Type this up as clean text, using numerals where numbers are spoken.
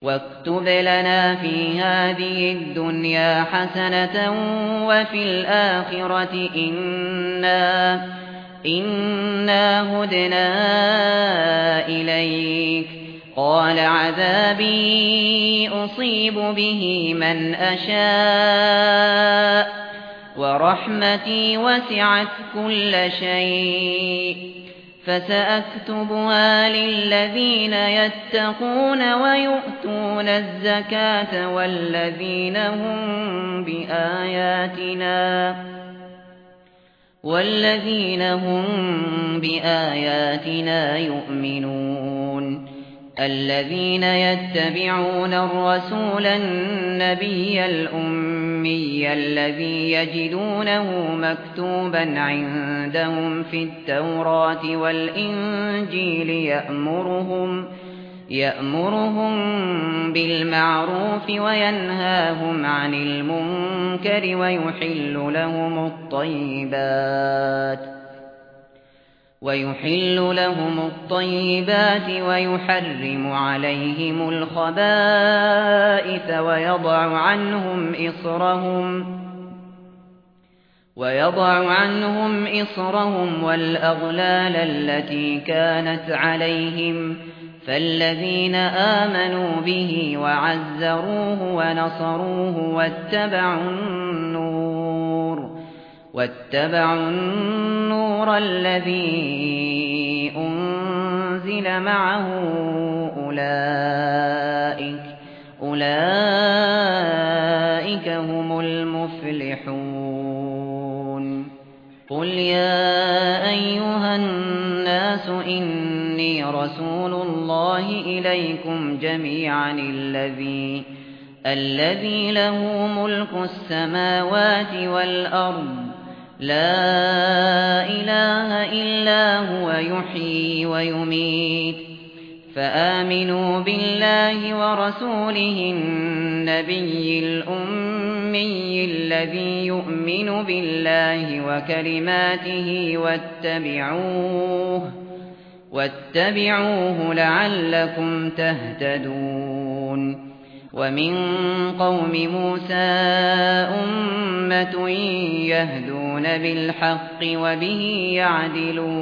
واكتب لنا في هذه الدنيا حسنة وفي الآخرة إنا هدنا إليك. قال عذابي أصيب به من أشاء ورحمتي وسعت كل شيء فسأكتبها للذين يتقون ويؤتون الزكاة والذين هم بآياتنا يؤمنون. الذين يتبعون الرسول النبي الأمي الذي يجدونه مكتوبا عندهم في التوراة والإنجيل يأمرهم بالمعروف وينهاهم عن المنكر ويحل لهم الطيبات ويحرم عليهم الخبائث ويضع عنهم إصرهم والأغلال التي كانت عليهم. فالذين آمنوا به وعزروه ونصروه واتبعوا النور الذي أنزل معه أولئك هم المفلحون. قل يا أيها الناس إني رسول الله إليكم جميعا الذي له ملك السماوات والأرض لا إله إلا هو يحيي ويميت. فآمنوا بالله ورسوله النبي الأمي الذي يؤمن بالله وكلماته واتبعوه لعلكم تهتدون. ومن قوم موسى أمة يهدون بالحق وبه يعدلون.